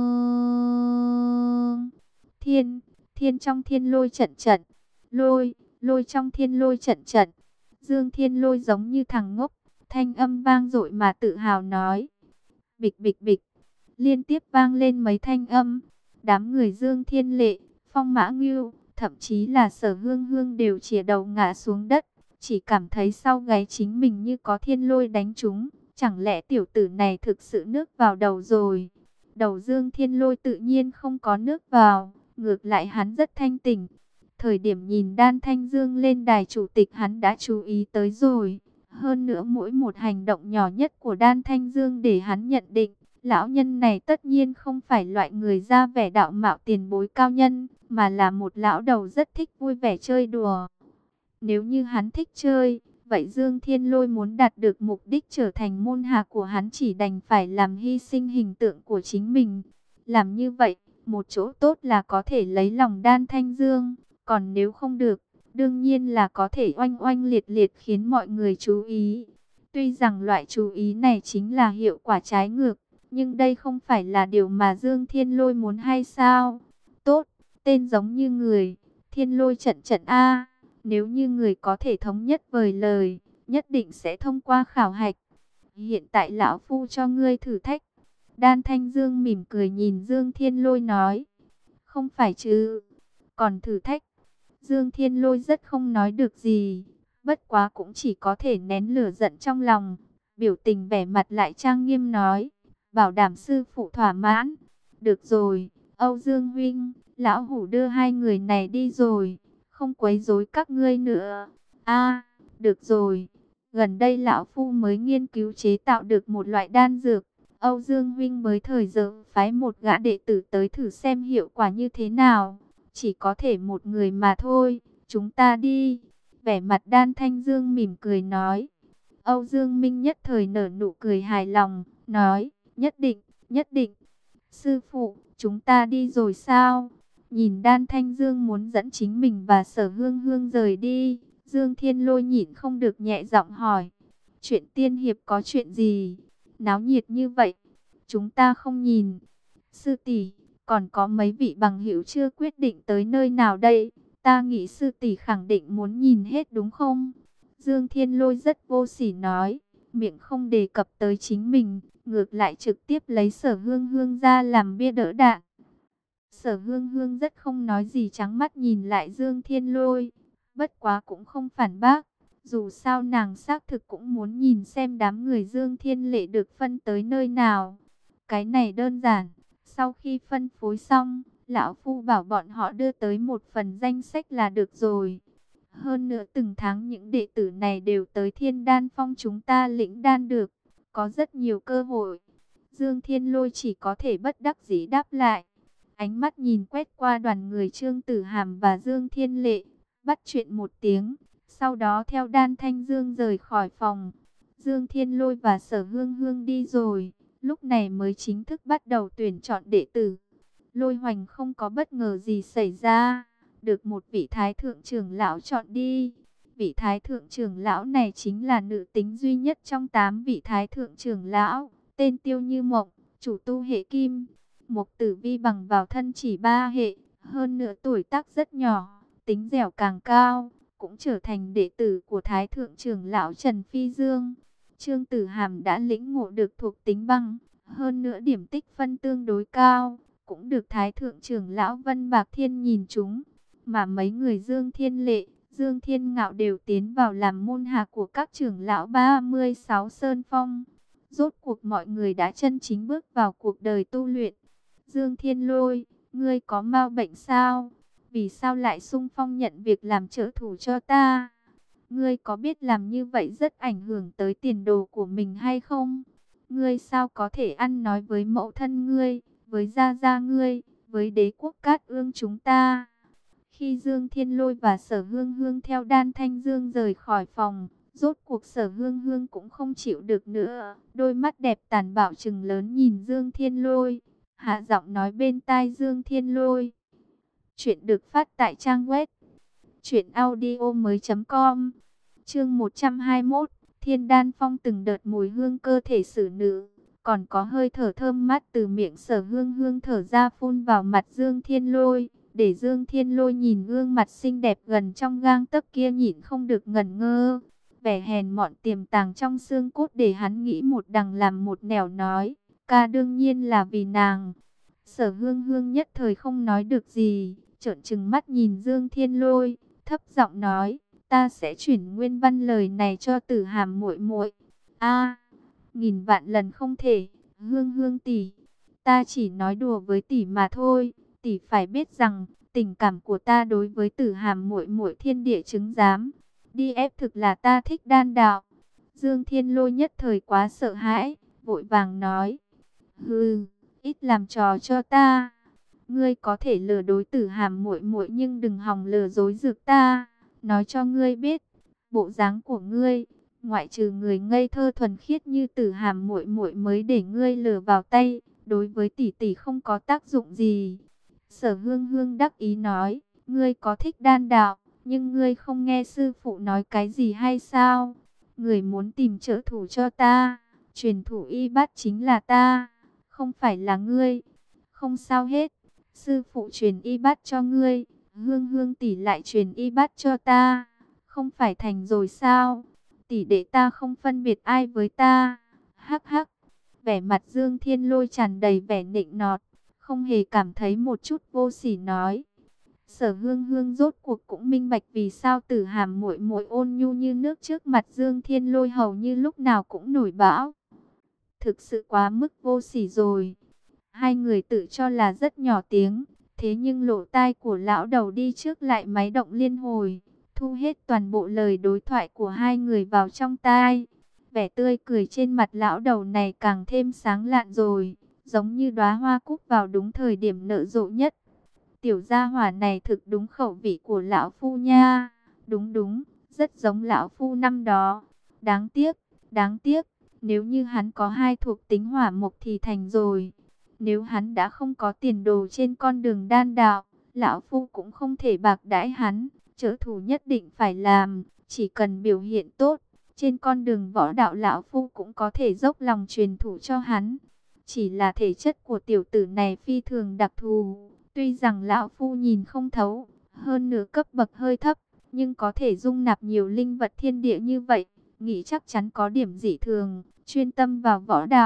dương. Thiên, Thiên trong thiên lôi trận trận. Lôi, Lôi trong thiên lôi trận trận. Dương Thiên Lôi giống như thằng ngốc, thanh âm vang dội mà tự hào nói. Bịch bịch bịch, liên tiếp vang lên mấy thanh âm. Đám người Dương Thiên Lệ, Phong Mã Ngưu, thậm chí là Sở Hương Hương đều chĩa đầu ngã xuống đất, chỉ cảm thấy sau gáy chính mình như có thiên lôi đánh trúng. Chẳng lẽ tiểu tử này thực sự nước vào đầu rồi? Đầu Dương Thiên Lôi tự nhiên không có nước vào, ngược lại hắn rất thanh tỉnh. Thời điểm nhìn Đan Thanh Dương lên đài chủ tịch hắn đã chú ý tới rồi. Hơn nữa mỗi một hành động nhỏ nhất của Đan Thanh Dương để hắn nhận định, lão nhân này tất nhiên không phải loại người ra vẻ đạo mạo tiền bối cao nhân, mà là một lão đầu rất thích vui vẻ chơi đùa. Nếu như hắn thích chơi, vậy Dương Thiên Lôi muốn đạt được mục đích trở thành môn hạ của hắn chỉ đành phải làm hy sinh hình tượng của chính mình. Làm như vậy, một chỗ tốt là có thể lấy lòng Đan Thanh Dương, còn nếu không được, đương nhiên là có thể oanh oanh liệt liệt khiến mọi người chú ý. Tuy rằng loại chú ý này chính là hiệu quả trái ngược, nhưng đây không phải là điều mà Dương Thiên Lôi muốn hay sao? Tốt, tên giống như người, Thiên Lôi trận trận A. Nếu như người có thể thống nhất vời lời, nhất định sẽ thông qua khảo hạch. Hiện tại lão phu cho ngươi thử thách. Đan Thanh Dương mỉm cười nhìn Dương Thiên Lôi nói. Không phải chứ, còn thử thách. Dương Thiên Lôi rất không nói được gì, bất quá cũng chỉ có thể nén lửa giận trong lòng. Biểu tình vẻ mặt lại trang nghiêm nói, bảo đảm sư phụ thỏa mãn. Được rồi, Âu Dương huynh, lão hủ đưa hai người này đi rồi, không quấy rối các ngươi nữa. A, được rồi, gần đây lão phu mới nghiên cứu chế tạo được một loại đan dược. Âu Dương huynh mới thời giờ phái một gã đệ tử tới thử xem hiệu quả như thế nào. Chỉ có thể một người mà thôi, chúng ta đi. Vẻ mặt Đan Thanh Dương mỉm cười nói. Âu Dương Minh nhất thời nở nụ cười hài lòng, nói, nhất định, nhất định. Sư phụ, chúng ta đi rồi sao? Nhìn Đan Thanh Dương muốn dẫn chính mình và Sở Hương Hương rời đi, Dương Thiên Lôi nhịn không được nhẹ giọng hỏi. Chuyện tiên hiệp có chuyện gì? Náo nhiệt như vậy, chúng ta không nhìn. Sư tỷ, còn có mấy vị bằng hữu chưa quyết định tới nơi nào đây? Ta nghĩ sư tỷ khẳng định muốn nhìn hết đúng không? Dương Thiên Lôi rất vô sỉ nói, miệng không đề cập tới chính mình, ngược lại trực tiếp lấy Sở Hương Hương ra làm bia đỡ đạn. Sở Hương Hương rất không nói gì, trắng mắt nhìn lại Dương Thiên Lôi, bất quá cũng không phản bác. Dù sao nàng xác thực cũng muốn nhìn xem đám người Dương Thiên Lệ được phân tới nơi nào. Cái này đơn giản, sau khi phân phối xong, lão phu bảo bọn họ đưa tới một phần danh sách là được rồi. Hơn nữa từng tháng những đệ tử này đều tới Thiên Đan Phong chúng ta lĩnh đan được, có rất nhiều cơ hội. Dương Thiên Lôi chỉ có thể bất đắc dĩ đáp lại. Ánh mắt nhìn quét qua đoàn người Trương Tử Hàm và Dương Thiên Lệ, bắt chuyện một tiếng, sau đó theo Đan Thanh Dương rời khỏi phòng. Dương Thiên Lôi và Sở Hương Hương đi rồi, lúc này mới chính thức bắt đầu tuyển chọn đệ tử. Lôi Hoành không có bất ngờ gì xảy ra, được một vị thái thượng trưởng lão chọn đi. Vị thái thượng trưởng lão này chính là nữ tính duy nhất trong tám vị thái thượng trưởng lão, tên Tiêu Như Mộng, chủ tu hệ kim. Mộc Tử Vi bằng vào thân chỉ ba hệ, hơn nữa tuổi tác rất nhỏ, tính dẻo càng cao, cũng trở thành đệ tử của Thái Thượng trưởng lão Trần Phi Dương. Trương Tử Hàm đã lĩnh ngộ được thuộc tính băng, hơn nữa điểm tích phân tương đối cao, cũng được Thái Thượng trưởng lão Vân Bạc Thiên nhìn trúng. Mà mấy người Dương Thiên Lệ, Dương Thiên Ngạo đều tiến vào làm môn hạ của các trưởng lão ba mươi sáu Sơn Phong. Rốt cuộc mọi người đã chân chính bước vào cuộc đời tu luyện. Dương Thiên Lôi, ngươi có mau bệnh sao? Vì sao lại xung phong nhận việc làm trợ thủ cho ta? Ngươi có biết làm như vậy rất ảnh hưởng tới tiền đồ của mình hay không? Ngươi sao có thể ăn nói với mẫu thân ngươi, với gia gia ngươi, với đế quốc Cát Ương chúng ta? Khi Dương Thiên Lôi và Sở Hương Hương theo Đan Thanh Dương rời khỏi phòng, rốt cuộc Sở Hương Hương cũng không chịu được nữa. Đôi mắt đẹp tàn bạo trừng lớn nhìn Dương Thiên Lôi, hạ giọng nói bên tai Dương Thiên Lôi. Chuyện được phát tại trang web truyện audio mới chấm com. Chương một trăm hai mươi mốt, Thiên Đan Phong từng đợt mùi hương cơ thể xử nữ, còn có hơi thở thơm mát từ miệng Sở Hương Hương thở ra phun vào mặt Dương Thiên Lôi, để Dương Thiên Lôi nhìn gương mặt xinh đẹp gần trong gang tấc kia nhịn không được ngẩn ngơ. Vẻ hèn mọn tiềm tàng trong xương cốt để hắn nghĩ một đằng làm một nẻo, nói, ca đương nhiên là vì nàng. Sở Hương Hương nhất thời không nói được gì, trợn trừng mắt nhìn Dương Thiên Lôi, thấp giọng nói, ta sẽ chuyển nguyên văn lời này cho Tử Hàm muội muội. A, nghìn vạn lần không thể, Hương Hương tỷ, ta chỉ nói đùa với tỷ mà thôi, tỷ phải biết rằng tình cảm của ta đối với Tử Hàm muội muội thiên địa chứng giám. Đi ép thực là ta thích đan đạo. Dương Thiên Lôi nhất thời quá sợ hãi, vội vàng nói, hừ, ít làm trò cho ta. Ngươi có thể lừa đối Tử Hàm muội muội nhưng đừng hòng lừa dối dược ta. Nói cho ngươi biết, bộ dáng của ngươi, ngoại trừ người ngây thơ thuần khiết như Tử Hàm muội muội mới để ngươi lừa vào tay, đối với tỷ tỷ không có tác dụng gì. Sở Hương Hương đắc ý nói, ngươi có thích đan đạo, nhưng ngươi không nghe sư phụ nói cái gì hay sao? Người muốn tìm trợ thủ cho ta, truyền thủ y bát chính là ta, không phải là ngươi. Không sao hết, sư phụ truyền y bát cho ngươi, Hương Hương tỷ lại truyền y bát cho ta, không phải thành rồi sao? Tỷ đệ ta không phân biệt ai với ta. Hắc hắc. Vẻ mặt Dương Thiên Lôi tràn đầy vẻ nịnh nọt, không hề cảm thấy một chút vô sỉ, nói. Sở Hương Hương rốt cuộc cũng minh bạch vì sao Tử Hàm muội muội ôn nhu như nước trước mặt Dương Thiên Lôi hầu như lúc nào cũng nổi bão. Thực sự quá mức vô sỉ rồi. Hai người tự cho là rất nhỏ tiếng, thế nhưng lỗ tai của lão đầu đi trước lại máy động liên hồi, thu hết toàn bộ lời đối thoại của hai người vào trong tai. Vẻ tươi cười trên mặt lão đầu này càng thêm sáng lạn rồi, giống như đóa hoa cúc vào đúng thời điểm nở rộ nhất. Tiểu gia hỏa này thực đúng khẩu vị của lão phu nha. Đúng đúng, rất giống lão phu năm đó. Đáng tiếc, đáng tiếc, nếu như hắn có hai thuộc tính hỏa mộc thì thành rồi. Nếu hắn đã không có tiền đồ trên con đường đan đạo, lão phu cũng không thể bạc đãi hắn. Trợ thủ nhất định phải làm, chỉ cần biểu hiện tốt, trên con đường võ đạo lão phu cũng có thể dốc lòng truyền thụ cho hắn. Chỉ là thể chất của tiểu tử này phi thường đặc thù. Tuy rằng lão phu nhìn không thấu, hơn nửa cấp bậc hơi thấp, nhưng có thể dung nạp nhiều linh vật thiên địa như vậy, nghĩ chắc chắn có điểm dị thường, chuyên tâm vào võ đạo,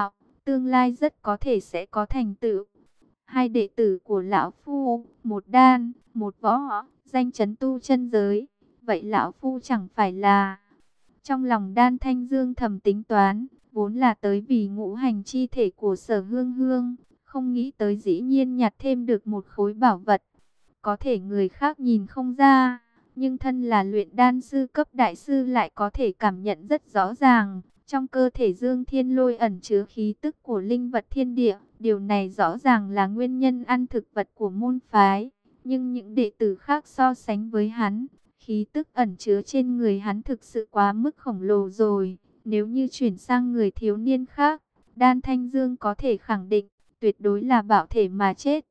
tương lai rất có thể sẽ có thành tựu. Hai đệ tử của lão phu, một đan, một võ, danh chấn tu chân giới. Vậy lão phu chẳng phải là... Trong lòng Đan Thanh Dương thầm tính toán, vốn là tới vì ngũ hành chi thể của Sở Hương Hương, không nghĩ tới dĩ nhiên nhặt thêm được một khối bảo vật. Có thể người khác nhìn không ra, nhưng thân là luyện đan sư cấp đại sư lại có thể cảm nhận rất rõ ràng. Trong cơ thể Dương Thiên Lôi ẩn chứa khí tức của linh vật thiên địa, điều này rõ ràng là nguyên nhân ăn thực vật của môn phái. Nhưng những đệ tử khác so sánh với hắn, khí tức ẩn chứa trên người hắn thực sự quá mức khổng lồ rồi. Nếu như chuyển sang người thiếu niên khác, Đan Thanh Dương có thể khẳng định, tuyệt đối là bạo thể mà chết.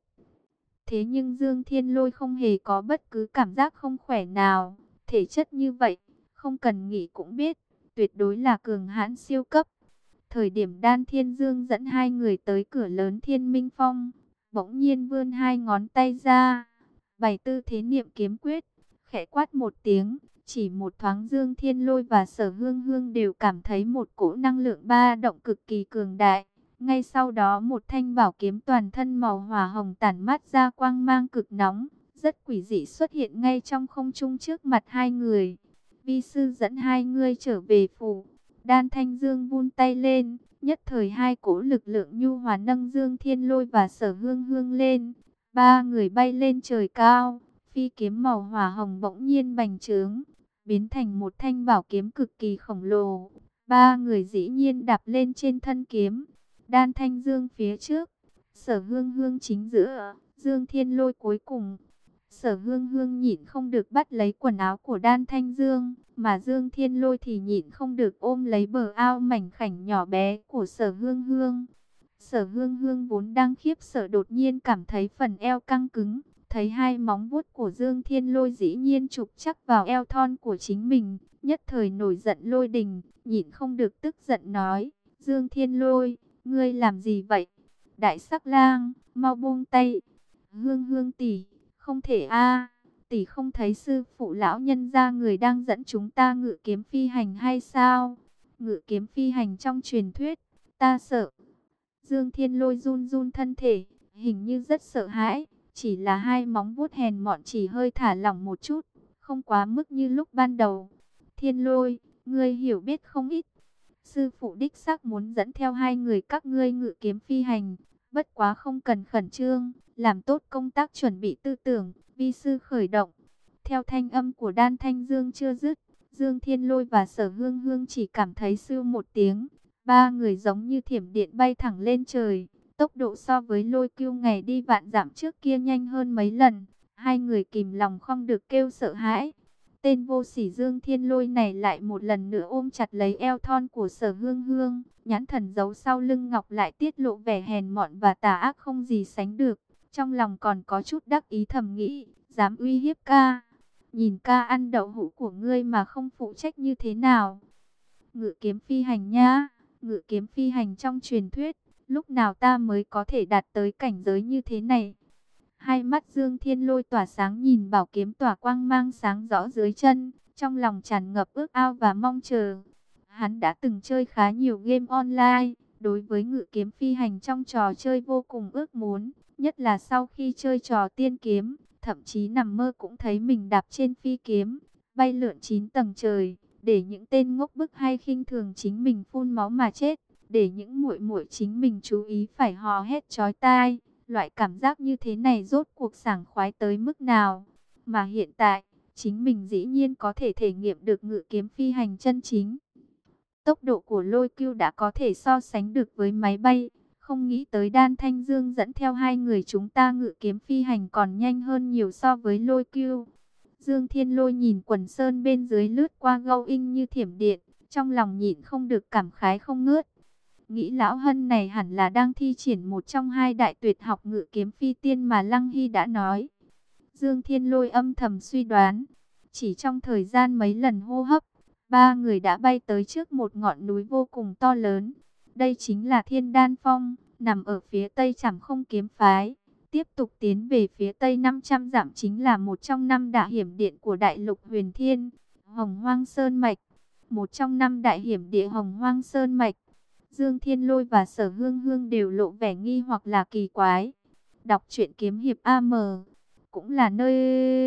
Thế nhưng Dương Thiên Lôi không hề có bất cứ cảm giác không khỏe nào. Thể chất như vậy, không cần nghĩ cũng biết, tuyệt đối là cường hãn siêu cấp. Thời điểm Đan Thiên Dương dẫn hai người tới cửa lớn Thiên Minh Phong, bỗng nhiên vươn hai ngón tay ra, bày tư thế niệm kiếm quyết, khẽ quát một tiếng, chỉ một thoáng Dương Thiên Lôi và Sở Hương Hương đều cảm thấy một cỗ năng lượng ba động cực kỳ cường đại. Ngay sau đó một thanh bảo kiếm toàn thân màu hỏa hồng tản mát ra quang mang cực nóng, rất quỷ dị xuất hiện ngay trong không trung trước mặt hai người. Vi sư dẫn hai ngươi trở về phủ. Đan Thanh Dương vung tay lên, nhất thời hai cỗ lực lượng nhu hòa nâng Dương Thiên Lôi và Sở Hương Hương lên. Ba người bay lên trời cao, phi kiếm màu hỏa hồng bỗng nhiên bành trướng, biến thành một thanh bảo kiếm cực kỳ khổng lồ. Ba người dĩ nhiên đạp lên trên thân kiếm. Đan Thanh Dương phía trước, Sở Hương Hương chính giữa, Dương Thiên Lôi cuối cùng. Sở Hương Hương nhịn không được bắt lấy quần áo của Đan Thanh Dương, mà Dương Thiên Lôi thì nhịn không được ôm lấy bờ ao mảnh khảnh nhỏ bé của Sở Hương Hương. Sở Hương Hương vốn đang khiếp sợ đột nhiên cảm thấy phần eo căng cứng, thấy hai móng vuốt của Dương Thiên Lôi dĩ nhiên chụp chắc vào eo thon của chính mình, nhất thời nổi giận lôi đình, nhịn không được tức giận nói: Dương Thiên Lôi, ngươi làm gì vậy? Đại Sắc Lang, mau buông tay. Hương Hương tỷ, không thể a, tỷ không thấy sư phụ lão nhân gia người đang dẫn chúng ta ngự kiếm phi hành hay sao? Ngự kiếm phi hành trong truyền thuyết, ta sợ. Dương Thiên Lôi run run thân thể, hình như rất sợ hãi, chỉ là hai móng vuốt hèn mọn chỉ hơi thả lỏng một chút, không quá mức như lúc ban đầu. Thiên Lôi, ngươi hiểu biết không ít. Sư phụ đích xác muốn dẫn theo hai người các ngươi ngự kiếm phi hành, bất quá không cần khẩn trương, làm tốt công tác chuẩn bị tư tưởng, vi sư khởi động. Theo thanh âm của Đan Thanh Dương chưa dứt, Dương Thiên Lôi và Sở Hương Hương chỉ cảm thấy sưu một tiếng, ba người giống như thiểm điện bay thẳng lên trời, tốc độ so với Lôi Cưu ngày đi vạn dặm trước kia nhanh hơn mấy lần. Hai người kìm lòng không được kêu sợ hãi. Tên vô sỉ Dương Thiên Lôi này lại một lần nữa ôm chặt lấy eo thon của Sở Hương Hương, nhãn thần giấu sau lưng ngọc lại tiết lộ vẻ hèn mọn và tà ác không gì sánh được. Trong lòng còn có chút đắc ý thầm nghĩ, dám uy hiếp ca, nhìn ca ăn đậu hũ của ngươi mà không phụ trách như thế nào. Ngự kiếm phi hành nha, ngự kiếm phi hành trong truyền thuyết, lúc nào ta mới có thể đạt tới cảnh giới như thế này? Hai mắt Dương Thiên Lôi tỏa sáng nhìn bảo kiếm tỏa quang mang sáng rõ dưới chân, trong lòng tràn ngập ước ao và mong chờ. Hắn đã từng chơi khá nhiều game online, đối với ngự kiếm phi hành trong trò chơi vô cùng ước muốn, nhất là sau khi chơi trò tiên kiếm, thậm chí nằm mơ cũng thấy mình đạp trên phi kiếm, bay lượn chín tầng trời, để những tên ngốc bức hay khinh thường chính mình phun máu mà chết, để những muội muội chính mình chú ý phải hò hét chói tai. Loại cảm giác như thế này rốt cuộc sảng khoái tới mức nào? Mà hiện tại, chính mình dĩ nhiên có thể thể nghiệm được ngự kiếm phi hành chân chính. Tốc độ của Lôi Cưu đã có thể so sánh được với máy bay. Không nghĩ tới Đan Thanh Dương dẫn theo hai người chúng ta ngự kiếm phi hành còn nhanh hơn nhiều so với Lôi Cưu. Dương Thiên Lôi nhìn quần sơn bên dưới lướt qua gâu inh như thiểm điện, trong lòng nhịn không được cảm khái không ngớt. Nghĩ lão Hân này hẳn là đang thi triển một trong hai đại tuyệt học ngự kiếm phi tiên mà Lăng Hy đã nói. Dương Thiên Lôi âm thầm suy đoán, chỉ trong thời gian mấy lần hô hấp, ba người đã bay tới trước một ngọn núi vô cùng to lớn. Đây chính là Thiên Đan Phong, nằm ở phía tây Trảm Không kiếm phái. Tiếp tục tiến về phía tây năm trăm dặm chính là một trong năm đại hiểm điện của đại lục Huyền Thiên, Hồng Hoang Sơn Mạch. Một trong năm đại hiểm địa Hồng Hoang Sơn Mạch. Dương Thiên Lôi và Sở Hương Hương đều lộ vẻ nghi hoặc là kỳ quái. Đọc truyện kiếm hiệp a em cũng là nơi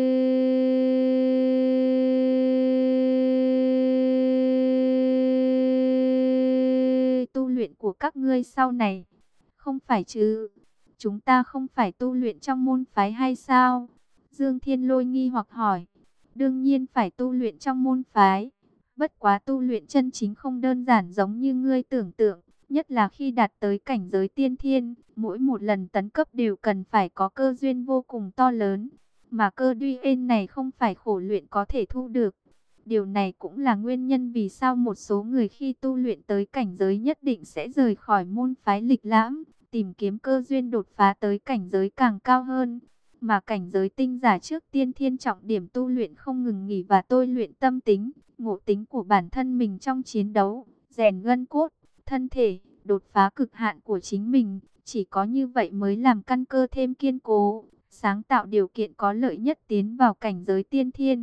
tu luyện của các ngươi sau này. Không phải chứ? Chúng ta không phải tu luyện trong môn phái hay sao? Dương Thiên Lôi nghi hoặc hỏi. Đương nhiên phải tu luyện trong môn phái. Bất quá tu luyện chân chính không đơn giản giống như ngươi tưởng tượng. Nhất là khi đạt tới cảnh giới tiên thiên, mỗi một lần tấn cấp đều cần phải có cơ duyên vô cùng to lớn. Mà cơ duyên này không phải khổ luyện có thể thu được. Điều này cũng là nguyên nhân vì sao một số người khi tu luyện tới cảnh giới nhất định sẽ rời khỏi môn phái lịch lãm, tìm kiếm cơ duyên đột phá tới cảnh giới càng cao hơn. Mà cảnh giới tinh giả trước tiên thiên trọng điểm tu luyện không ngừng nghỉ và tôi luyện tâm tính, ngộ tính của bản thân mình trong chiến đấu, rèn gân cốt, thân thể, đột phá cực hạn của chính mình. Chỉ có như vậy mới làm căn cơ thêm kiên cố, sáng tạo điều kiện có lợi nhất tiến vào cảnh giới tiên thiên.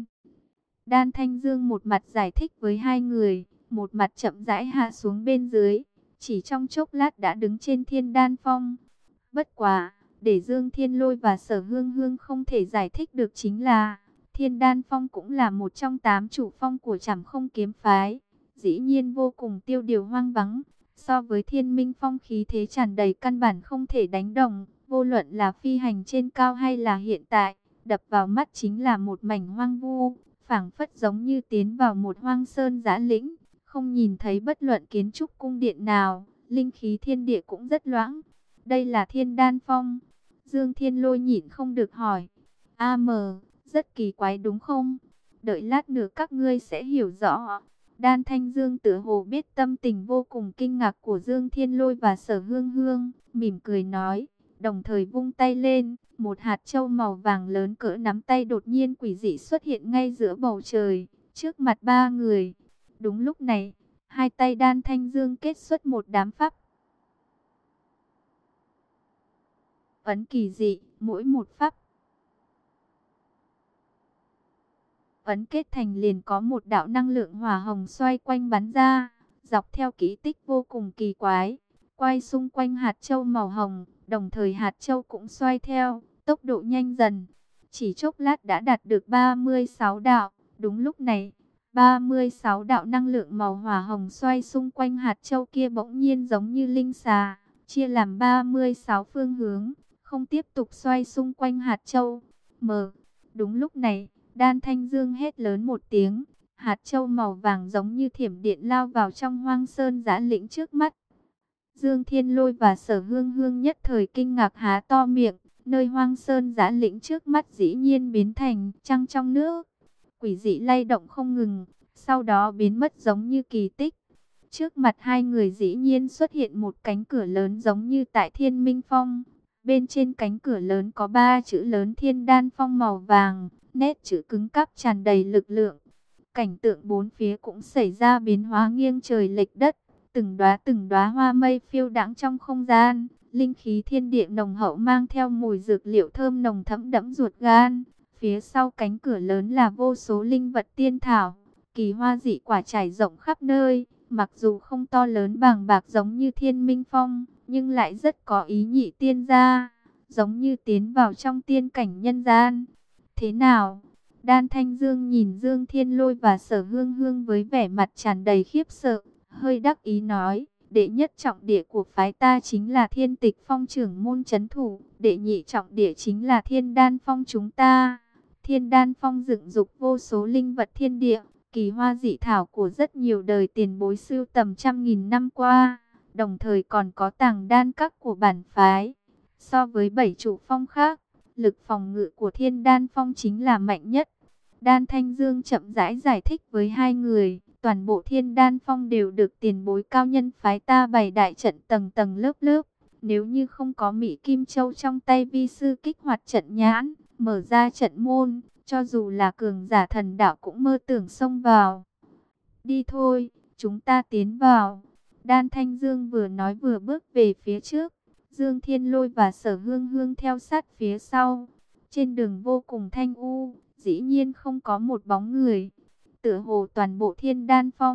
Đan Thanh Dương một mặt giải thích với hai người, một mặt chậm rãi hạ xuống bên dưới. Chỉ trong chốc lát đã đứng trên Thiên Đan Phong. Bất quá, để Dương Thiên Lôi và Sở Hương Hương không thể giải thích được chính là Thiên Đan Phong cũng là một trong tám chủ phong của Trảm Không kiếm phái. Dĩ nhiên vô cùng tiêu điều hoang vắng. So với Thiên Minh Phong khí thế tràn đầy căn bản không thể đánh đồng. Vô luận là phi hành trên cao hay là hiện tại, đập vào mắt chính là một mảnh hoang vu, phảng phất giống như tiến vào một hoang sơn dã lĩnh, không nhìn thấy bất luận kiến trúc cung điện nào, linh khí thiên địa cũng rất loãng. Đây là Thiên Đan Phong. Dương Thiên Lôi nhịn không được hỏi. A mờ, rất kỳ quái đúng không? Đợi lát nữa các ngươi sẽ hiểu rõ. Đan Thanh Dương tựa hồ biết tâm tình vô cùng kinh ngạc của Dương Thiên Lôi và Sở Hương Hương, mỉm cười nói, đồng thời vung tay lên, một hạt châu màu vàng lớn cỡ nắm tay đột nhiên quỷ dị xuất hiện ngay giữa bầu trời, trước mặt ba người. Đúng lúc này, hai tay Đan Thanh Dương kết xuất một đám pháp ấn kỳ dị, mỗi một pháp ấn kết thành liền có một đạo năng lượng hỏa hồng xoay quanh bắn ra, dọc theo ký tích vô cùng kỳ quái, quay xung quanh hạt châu màu hồng, đồng thời hạt châu cũng xoay theo, tốc độ nhanh dần. Chỉ chốc lát đã đạt được ba mươi sáu đạo. Đúng lúc này, ba mươi sáu đạo năng lượng màu hỏa hồng xoay xung quanh hạt châu kia bỗng nhiên giống như linh xà, chia làm ba mươi sáu phương hướng, không tiếp tục xoay xung quanh hạt châu. Mờ. Đúng lúc này, Đan Thanh Dương hét lớn một tiếng, hạt châu màu vàng giống như thiểm điện lao vào trong hoang sơn giã lĩnh trước mắt. Dương Thiên Lôi và Sở Hương Hương nhất thời kinh ngạc há to miệng, nơi hoang sơn giã lĩnh trước mắt dĩ nhiên biến thành trăng trong nước, quỷ dị lay động không ngừng, sau đó biến mất giống như kỳ tích. Trước mặt hai người dĩ nhiên xuất hiện một cánh cửa lớn giống như tại Thiên Minh Phong. Bên trên cánh cửa lớn có ba chữ lớn Thiên Đan Phong màu vàng, nét chữ cứng cáp tràn đầy lực lượng. Cảnh tượng bốn phía cũng xảy ra biến hóa nghiêng trời lệch đất, từng đóa từng đóa hoa mây phiêu đãng trong không gian, linh khí thiên địa nồng hậu mang theo mùi dược liệu thơm nồng thẫm đẫm ruột gan. Phía sau cánh cửa lớn là vô số linh vật tiên thảo, kỳ hoa dị quả trải rộng khắp nơi, mặc dù không to lớn bàng bạc giống như Thiên Minh Phong, nhưng lại rất có ý nhị tiên gia, giống như tiến vào trong tiên cảnh nhân gian. Thế nào? Đan Thanh Dương nhìn Dương Thiên Lôi và Sở Hương Hương với vẻ mặt tràn đầy khiếp sợ, hơi đắc ý nói, đệ nhất trọng địa của phái ta chính là Thiên Tịch Phong trưởng môn trấn thủ, đệ nhị trọng địa chính là Thiên Đan Phong chúng ta. Thiên Đan Phong dựng dục vô số linh vật thiên địa, kỳ hoa dị thảo của rất nhiều đời tiền bối sưu tầm trăm nghìn năm qua, đồng thời còn có tàng đan các của bản phái. So với bảy chủ phong khác, lực phòng ngự của Thiên Đan Phong chính là mạnh nhất. Đan Thanh Dương chậm rãi giải thích với hai người, toàn bộ Thiên Đan Phong đều được tiền bối cao nhân phái ta bày đại trận tầng tầng lớp lớp. Nếu như không có Mỹ Kim Châu trong tay vi sư kích hoạt trận nhãn, mở ra trận môn, cho dù là cường giả thần đạo cũng mơ tưởng xông vào. Đi thôi, chúng ta tiến vào. Đan Thanh Dương vừa nói vừa bước về phía trước. Dương Thiên Lôi và Sở Hương Hương theo sát phía sau. Trên đường vô cùng thanh u, dĩ nhiên không có một bóng người. Tựa hồ toàn bộ Thiên Đan Phong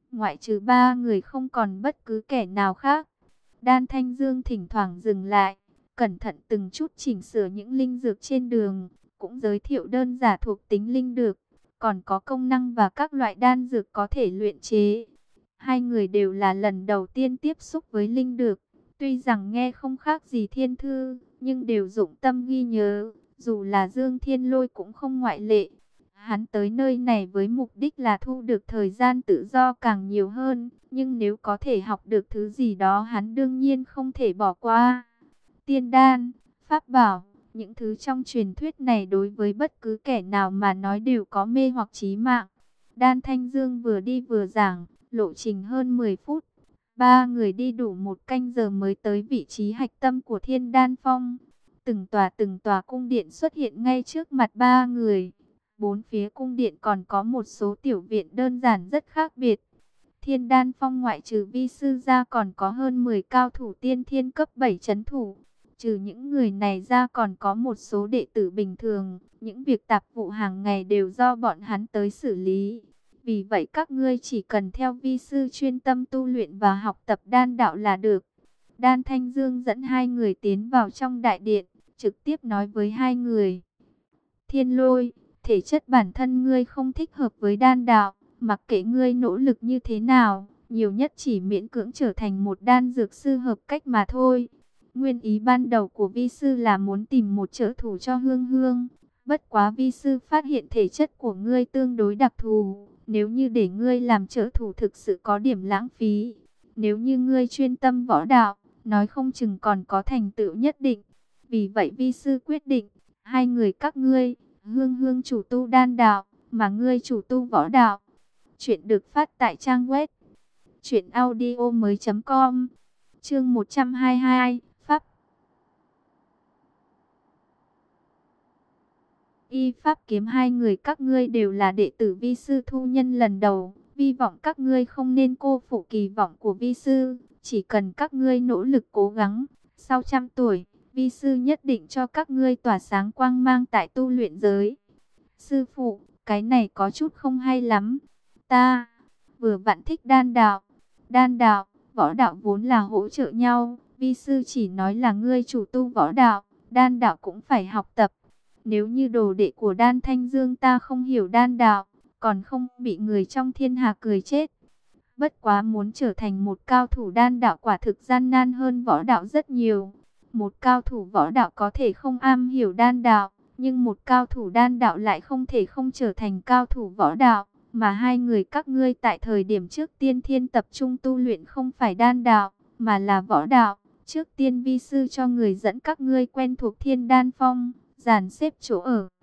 ngoại trừ ba người không còn bất cứ kẻ nào khác. Đan Thanh Dương thỉnh thoảng dừng lại, cẩn thận từng chút chỉnh sửa những linh dược trên đường, cũng giới thiệu đơn giả thuộc tính linh dược, còn có công năng và các loại đan dược có thể luyện chế. Hai người đều là lần đầu tiên tiếp xúc với linh dược, tuy rằng nghe không khác gì thiên thư, nhưng đều dụng tâm ghi nhớ, dù là Dương Thiên Lôi cũng không ngoại lệ. Hắn tới nơi này với mục đích là thu được thời gian tự do càng nhiều hơn, nhưng nếu có thể học được thứ gì đó hắn đương nhiên không thể bỏ qua. Tiên đan, pháp bảo, những thứ trong truyền thuyết này đối với bất cứ kẻ nào mà nói đều có mê hoặc chí mạng. Đan Thanh Dương vừa đi vừa giảng, lộ trình hơn mười phút. Ba người đi đủ một canh giờ mới tới vị trí hạch tâm của Thiên Đan Phong. Từng tòa từng tòa cung điện xuất hiện ngay trước mặt ba người. Bốn phía cung điện còn có một số tiểu viện đơn giản rất khác biệt. Thiên Đan Phong ngoại trừ vi sư ra còn có hơn mười cao thủ tiên thiên cấp bảy trấn thủ. Trừ những người này ra còn có một số đệ tử bình thường. Những việc tạp vụ hàng ngày đều do bọn hắn tới xử lý. Vì vậy các ngươi chỉ cần theo vi sư chuyên tâm tu luyện và học tập đan đạo là được. Đan Thanh Dương dẫn hai người tiến vào trong đại điện, trực tiếp nói với hai người. Thiên Lôi, thể chất bản thân ngươi không thích hợp với đan đạo, mặc kệ ngươi nỗ lực như thế nào, nhiều nhất chỉ miễn cưỡng trở thành một đan dược sư hợp cách mà thôi. Nguyên ý ban đầu của vi sư là muốn tìm một trợ thủ cho Hương Hương, bất quá vi sư phát hiện thể chất của ngươi tương đối đặc thù, nếu như để ngươi làm trợ thủ thực sự có điểm lãng phí. Nếu như ngươi chuyên tâm võ đạo, nói không chừng còn có thành tựu nhất định. Vì vậy vi sư quyết định, hai người các ngươi, Hương Hương chủ tu đan đạo, mà ngươi chủ tu võ đạo. Chuyện được phát tại trang web truyện audio mới chấm com. Chương một trăm hai mươi hai, Pháp Y Pháp kiếm, hai người các ngươi đều là đệ tử vi sư thu nhân lần đầu, vi vọng các ngươi không nên cô phụ kỳ vọng của vi sư, chỉ cần các ngươi nỗ lực cố gắng, sau trăm tuổi, vi sư nhất định cho các ngươi tỏa sáng quang mang tại tu luyện giới. Sư phụ, cái này có chút không hay lắm. Ta vừa vặn thích đan đạo. Đan đạo, võ đạo vốn là hỗ trợ nhau. Vi sư chỉ nói là ngươi chủ tu võ đạo, đan đạo cũng phải học tập. Nếu như đồ đệ của Đan Thanh Dương ta không hiểu đan đạo, còn không bị người trong thiên hạ cười chết. Bất quá muốn trở thành một cao thủ đan đạo quả thực gian nan hơn võ đạo rất nhiều. Một cao thủ võ đạo có thể không am hiểu đan đạo, nhưng một cao thủ đan đạo lại không thể không trở thành cao thủ võ đạo. Mà hai người các ngươi tại thời điểm trước tiên thiên tập trung tu luyện không phải đan đạo, mà là võ đạo. Trước tiên vi sư cho người dẫn các ngươi quen thuộc Thiên Đan Phong, dàn xếp chỗ ở,